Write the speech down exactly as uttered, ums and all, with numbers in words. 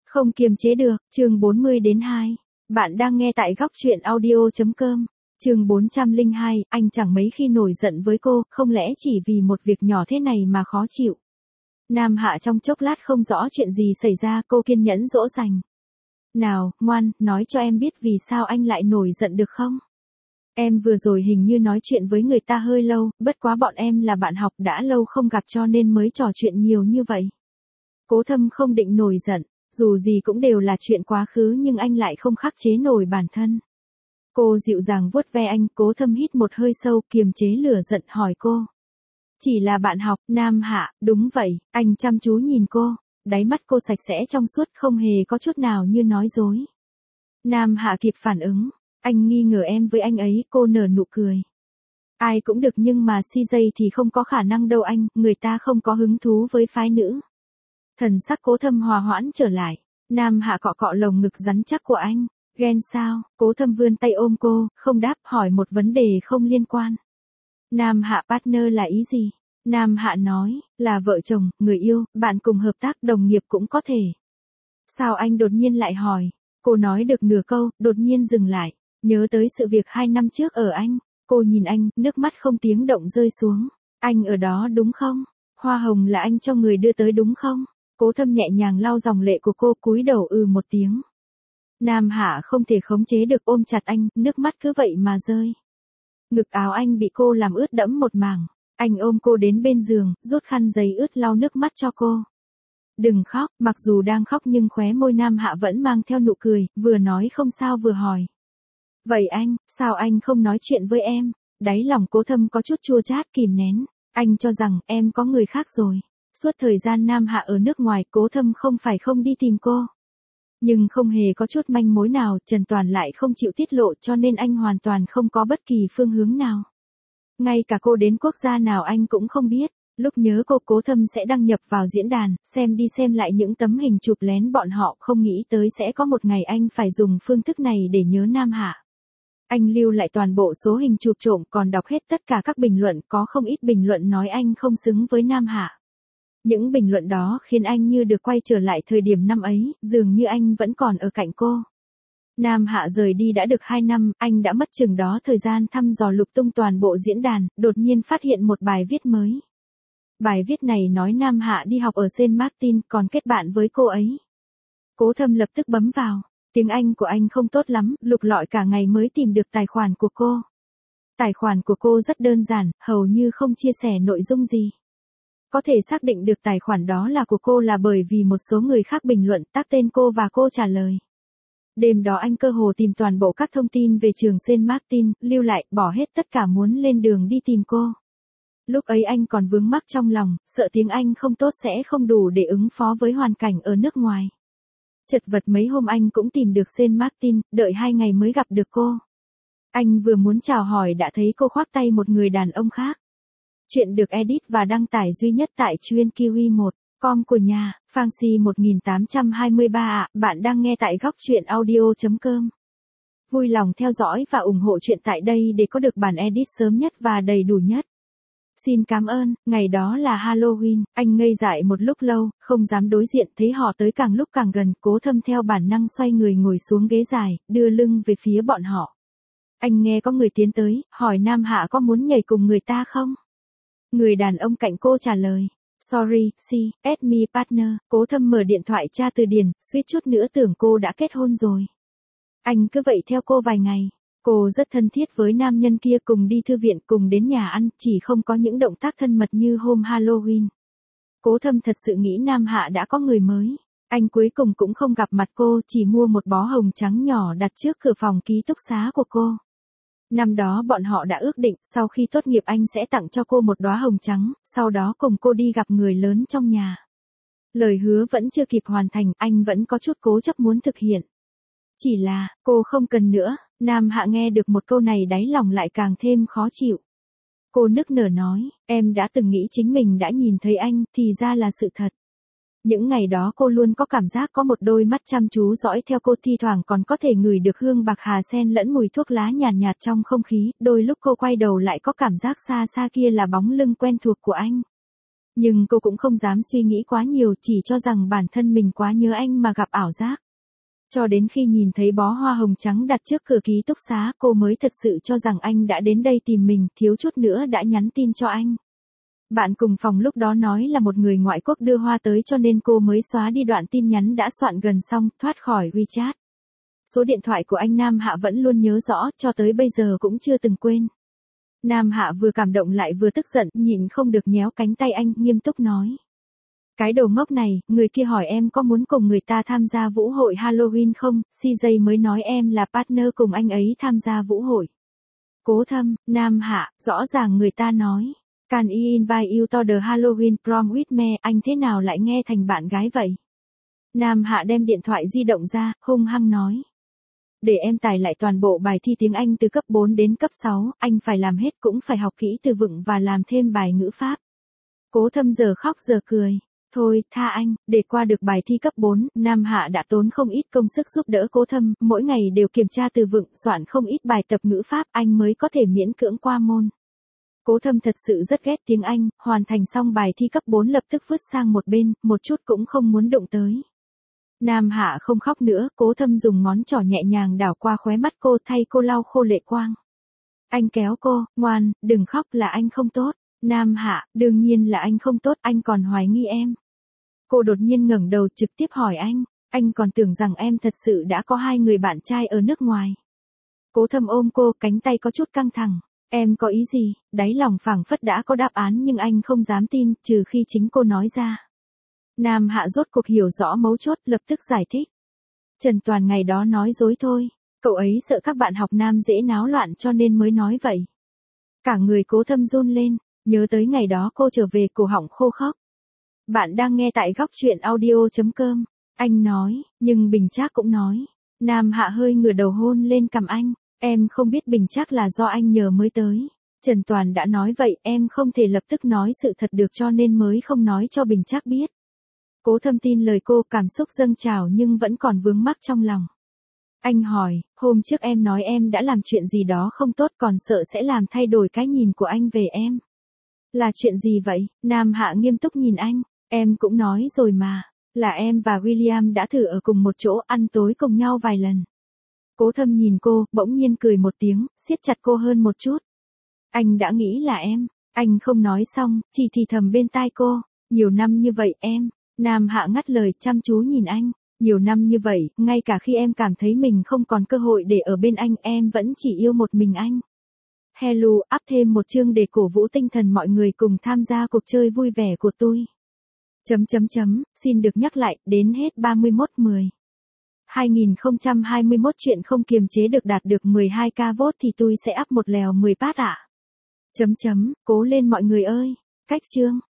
Không kiềm chế được, chương bốn mươi đến hai. Bạn đang nghe tại góc truyện audio.com. Chương bốn trăm lẻ hai, anh chẳng mấy khi nổi giận với cô, không lẽ chỉ vì một việc nhỏ thế này mà khó chịu. Nam Hạ trong chốc lát không rõ chuyện gì xảy ra, cô kiên nhẫn dỗ dành. Nào, ngoan, nói cho em biết vì sao anh lại nổi giận được không? Em vừa rồi hình như nói chuyện với người ta hơi lâu, bất quá bọn em là bạn học đã lâu không gặp cho nên mới trò chuyện nhiều như vậy. Cố Thâm không định nổi giận, dù gì cũng đều là chuyện quá khứ nhưng anh lại không khắc chế nổi bản thân. Cô dịu dàng vuốt ve anh, Cố Thâm hít một hơi sâu, kiềm chế lửa giận hỏi cô. Chỉ là bạn học, Nam Hạ, đúng vậy, anh chăm chú nhìn cô, đáy mắt cô sạch sẽ trong suốt không hề có chút nào như nói dối. Nam Hạ kịp phản ứng, anh nghi ngờ em với anh ấy, cô nở nụ cười. Ai cũng được nhưng mà xê gi thì không có khả năng đâu anh, người ta không có hứng thú với phái nữ. Thần sắc Cố Thâm hòa hoãn trở lại, Nam Hạ cọ cọ lồng ngực rắn chắc của anh, ghen sao? Cố Thâm vươn tay ôm cô, không đáp, hỏi một vấn đề không liên quan. Nam Hạ partner là ý gì? Nam Hạ nói, là vợ chồng, người yêu, bạn cùng hợp tác, đồng nghiệp cũng có thể. Sao anh đột nhiên lại hỏi? Cô nói được nửa câu, đột nhiên dừng lại, nhớ tới sự việc hai năm trước ở Anh. Cô nhìn anh, nước mắt không tiếng động rơi xuống. Anh ở đó đúng không? Hoa hồng là anh cho người đưa tới đúng không? Cố Thâm nhẹ nhàng lau dòng lệ của cô, cúi đầu ừ một tiếng. Nam Hạ không thể khống chế được ôm chặt anh, nước mắt cứ vậy mà rơi. Ngực áo anh bị cô làm ướt đẫm một mảng. Anh ôm cô đến bên giường, rút khăn giấy ướt lau nước mắt cho cô. Đừng khóc, mặc dù đang khóc nhưng khóe môi Nam Hạ vẫn mang theo nụ cười, vừa nói không sao vừa hỏi. Vậy anh, sao anh không nói chuyện với em? Đáy lòng Cố Thâm có chút chua chát kìm nén. Anh cho rằng em có người khác rồi. Suốt thời gian Nam Hạ ở nước ngoài, Cố Thâm không phải không đi tìm cô. Nhưng không hề có chút manh mối nào, Trần Toàn lại không chịu tiết lộ cho nên anh hoàn toàn không có bất kỳ phương hướng nào. Ngay cả cô đến quốc gia nào anh cũng không biết. Lúc nhớ cô, Cố Thâm sẽ đăng nhập vào diễn đàn, xem đi xem lại những tấm hình chụp lén bọn họ, không nghĩ tới sẽ có một ngày anh phải dùng phương thức này để nhớ Nam Hạ. Anh lưu lại toàn bộ số hình chụp trộm, còn đọc hết tất cả các bình luận, có không ít bình luận nói anh không xứng với Nam Hạ. Những bình luận đó khiến anh như được quay trở lại thời điểm năm ấy, dường như anh vẫn còn ở cạnh cô. Nam Hạ rời đi đã được hai năm, anh đã mất chừng đó thời gian thăm dò lục tung toàn bộ diễn đàn, đột nhiên phát hiện một bài viết mới. Bài viết này nói Nam Hạ đi học ở Saint Martin, còn kết bạn với cô ấy. Cố Thâm lập tức bấm vào. Tiếng Anh của anh không tốt lắm, lục lọi cả ngày mới tìm được tài khoản của cô. Tài khoản của cô rất đơn giản, hầu như không chia sẻ nội dung gì. Có thể xác định được tài khoản đó là của cô là bởi vì một số người khác bình luận tác tên cô và cô trả lời. Đêm đó anh cơ hồ tìm toàn bộ các thông tin về trường Saint Martin, lưu lại, bỏ hết tất cả muốn lên đường đi tìm cô. Lúc ấy anh còn vướng mắc trong lòng, sợ tiếng Anh không tốt sẽ không đủ để ứng phó với hoàn cảnh ở nước ngoài. Chật vật mấy hôm anh cũng tìm được Saint Martin, đợi hai ngày mới gặp được cô. Anh vừa muốn chào hỏi đã thấy cô khoác tay một người đàn ông khác. Chuyện được edit và đăng tải duy nhất tại chuyên kiwi một chấm com của nhà, Fancy một nghìn tám trăm hai mươi ba ạ, bạn đang nghe tại góc truyện audio.com. Vui lòng theo dõi và ủng hộ chuyện tại đây để có được bản edit sớm nhất và đầy đủ nhất. Xin cảm ơn, ngày đó là Halloween, anh ngây dại một lúc lâu, không dám đối diện, thấy họ tới càng lúc càng gần, Cố Thâm theo bản năng xoay người ngồi xuống ghế dài, đưa lưng về phía bọn họ. Anh nghe có người tiến tới, hỏi Nam Hạ có muốn nhảy cùng người ta không? Người đàn ông cạnh cô trả lời, sorry, she, add me partner. Cố Thâm mở điện thoại tra từ điển, suýt chút nữa tưởng cô đã kết hôn rồi. Anh cứ vậy theo cô vài ngày. Cô rất thân thiết với nam nhân kia, cùng đi thư viện, cùng đến nhà ăn, chỉ không có những động tác thân mật như hôm Halloween. Cố Thâm thật sự nghĩ Nam Hạ đã có người mới. Anh cuối cùng cũng không gặp mặt cô, chỉ mua một bó hồng trắng nhỏ đặt trước cửa phòng ký túc xá của cô. Năm đó bọn họ đã ước định, sau khi tốt nghiệp anh sẽ tặng cho cô một đóa hồng trắng, sau đó cùng cô đi gặp người lớn trong nhà. Lời hứa vẫn chưa kịp hoàn thành, anh vẫn có chút cố chấp muốn thực hiện. Chỉ là, cô không cần nữa. Nam Hạ nghe được một câu này đáy lòng lại càng thêm khó chịu. Cô nức nở nói, em đã từng nghĩ chính mình đã nhìn thấy anh, thì ra là sự thật. Những ngày đó cô luôn có cảm giác có một đôi mắt chăm chú dõi theo cô, thi thoảng còn có thể ngửi được hương bạc hà sen lẫn mùi thuốc lá nhàn nhạt, nhạt trong không khí, đôi lúc cô quay đầu lại có cảm giác xa xa kia là bóng lưng quen thuộc của anh. Nhưng cô cũng không dám suy nghĩ quá nhiều, chỉ cho rằng bản thân mình quá nhớ anh mà gặp ảo giác. Cho đến khi nhìn thấy bó hoa hồng trắng đặt trước cửa ký túc xá, cô mới thật sự cho rằng anh đã đến đây tìm mình, thiếu chút nữa đã nhắn tin cho anh. Bạn cùng phòng lúc đó nói là một người ngoại quốc đưa hoa tới cho nên cô mới xóa đi đoạn tin nhắn đã soạn gần xong, thoát khỏi WeChat. Số điện thoại của anh Nam Hạ vẫn luôn nhớ rõ, cho tới bây giờ cũng chưa từng quên. Nam Hạ vừa cảm động lại vừa tức giận, nhịn không được nhéo cánh tay anh, nghiêm túc nói. Cái đồ ngốc này, người kia hỏi em có muốn cùng người ta tham gia vũ hội Halloween không, xê giê mới nói em là partner cùng anh ấy tham gia vũ hội. Cố Thâm, Nam Hạ, rõ ràng người ta nói. Can I invite you to the Halloween prom with me, anh thế nào lại nghe thành bạn gái vậy? Nam Hạ đem điện thoại di động ra, hung hăng nói. Để em tải lại toàn bộ bài thi tiếng Anh từ cấp bốn đến cấp sáu, anh phải làm hết cũng phải học kỹ từ vựng và làm thêm bài ngữ pháp. Cố Thâm giờ khóc giờ cười. Thôi, tha anh, để qua được bài thi cấp bốn, Nam Hạ đã tốn không ít công sức giúp đỡ Cố Thâm, mỗi ngày đều kiểm tra từ vựng, soạn không ít bài tập ngữ pháp, anh mới có thể miễn cưỡng qua môn. Cố Thâm thật sự rất ghét tiếng Anh, hoàn thành xong bài thi cấp bốn lập tức vứt sang một bên, một chút cũng không muốn đụng tới. Nam Hạ không khóc nữa, Cố Thâm dùng ngón trỏ nhẹ nhàng đảo qua khóe mắt cô, thay cô lau khô lệ quang. Anh kéo cô, ngoan, đừng khóc, là anh không tốt. Nam Hạ, đương nhiên là anh không tốt, anh còn hoài nghi em. Cô đột nhiên ngẩng đầu trực tiếp hỏi anh, anh còn tưởng rằng em thật sự đã có hai người bạn trai ở nước ngoài. Cố Thâm ôm cô, cánh tay có chút căng thẳng. Em có ý gì? Đáy lòng phảng phất đã có đáp án nhưng anh không dám tin, trừ khi chính cô nói ra. Nam Hạ rốt cuộc hiểu rõ mấu chốt, lập tức giải thích. Trần Toàn ngày đó nói dối thôi, cậu ấy sợ các bạn học nam dễ náo loạn cho nên mới nói vậy. Cả người Cố Thâm run lên, nhớ tới ngày đó cô trở về cổ họng khô khốc. Bạn đang nghe tại góc truyện audio chấm com. Anh nói, nhưng Bình Trác cũng nói. Nam Hạ hơi ngửa đầu hôn lên cằm anh. Em không biết Bình Trác là do anh nhờ mới tới. Trần Toàn đã nói vậy, em không thể lập tức nói sự thật được cho nên mới không nói cho Bình Trác biết. Cố Thâm tin lời cô, cảm xúc dâng trào nhưng vẫn còn vướng mắc trong lòng. Anh hỏi, hôm trước em nói em đã làm chuyện gì đó không tốt còn sợ sẽ làm thay đổi cái nhìn của anh về em. Là chuyện gì vậy? Nam Hạ nghiêm túc nhìn anh, em cũng nói rồi mà, là em và William đã thử ở cùng một chỗ ăn tối cùng nhau vài lần. Cố Thâm nhìn cô, bỗng nhiên cười một tiếng, siết chặt cô hơn một chút. Anh đã nghĩ là em, anh không nói xong, chỉ thì thầm bên tai cô, nhiều năm như vậy em. Nam Hạ ngắt lời, chăm chú nhìn anh, nhiều năm như vậy, ngay cả khi em cảm thấy mình không còn cơ hội để ở bên anh, em vẫn chỉ yêu một mình anh. Hello, up thêm một chương để cổ vũ tinh thần mọi người cùng tham gia cuộc chơi vui vẻ của tôi. Chấm chấm chấm, xin được nhắc lại, đến hết ba mươi mốt mười. hai nghìn không trăm hai mươi mốt chuyện không kiềm chế được đạt được mười hai k vote thì tôi sẽ up một lèo mười phát ạ. Chấm chấm, cố lên mọi người ơi. Cách chương.